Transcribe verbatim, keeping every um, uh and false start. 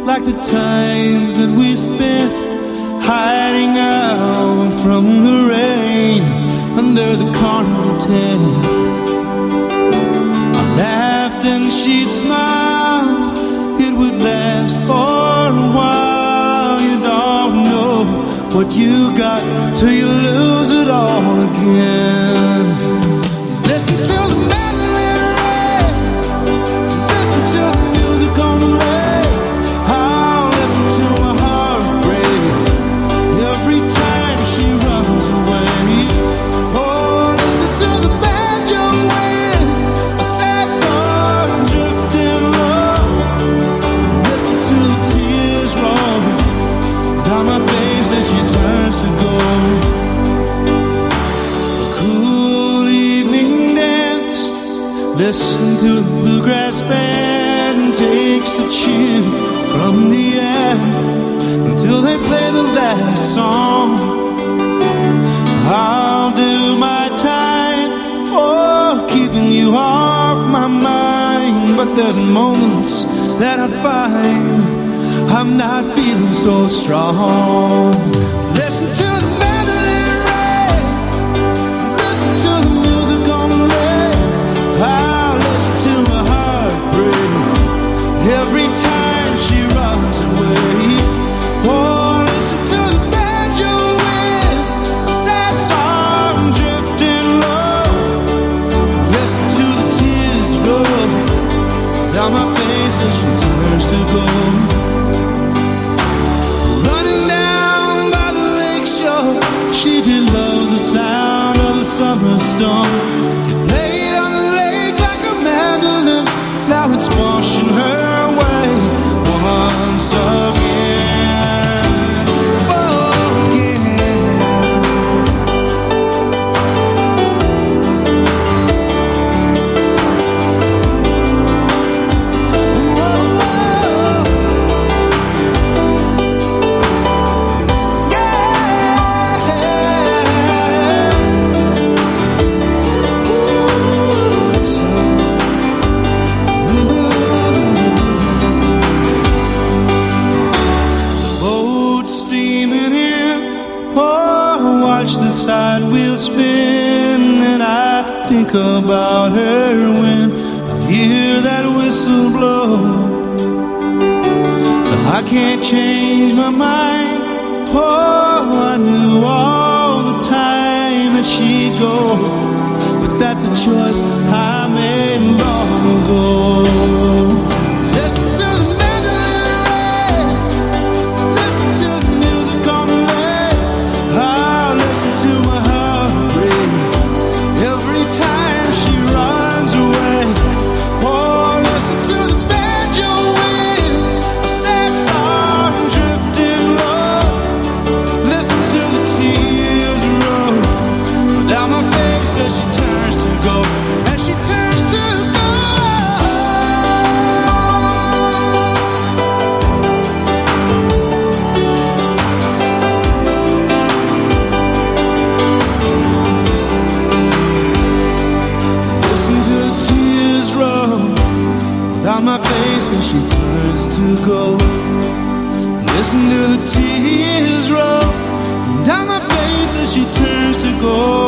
like the times that we spent hiding out from the rain under the carnival tent. I laughed and she'd smile, it would last for a while. You don't know what you got till you lose it all again. Listen to the mandolin rain, listen to the music on the radio. I'll listen to my heart break every time she runs away. Oh, listen to the banjo wind, a sad song drifting low. Listen to the tears roll down my face as she turns to gold. A cool evening dance, listen to the bluegrass band, takes the chill from the air until they play the last song. I'll do my time, oh, keeping you off my mind. But there's moments that I find I'm not feeling so strong. Listen to the mandolin rain, listen to the music on the radio. I'll listen to my heart break every time she runs away. Oh, listen to the banjo wind, a sad song drifting low. Listen to the tears roll down my face as she turns to gold. Running down by the lake shore, she did love the sound of a summer storm. It played on the lake like a mandolin, now it's washing her away once again. Oh, again. Side wheel spin, and I think about her when I hear that whistle blow. But I can't change my mind. Oh, I knew all the time that she'd go, but that's a choice I made long ago. Listen to the mandolin rain, listen to the music on the radio. I'll listen to my heart break every time she runs away. Oh, listen to the banjo wind, a sad song drifting low. Listen to the tears roll down my face as she turns to go, as she turns to go. Listen to the tears roll down my face as she turns to go. Listen to the tears roll down my face as she turns to go.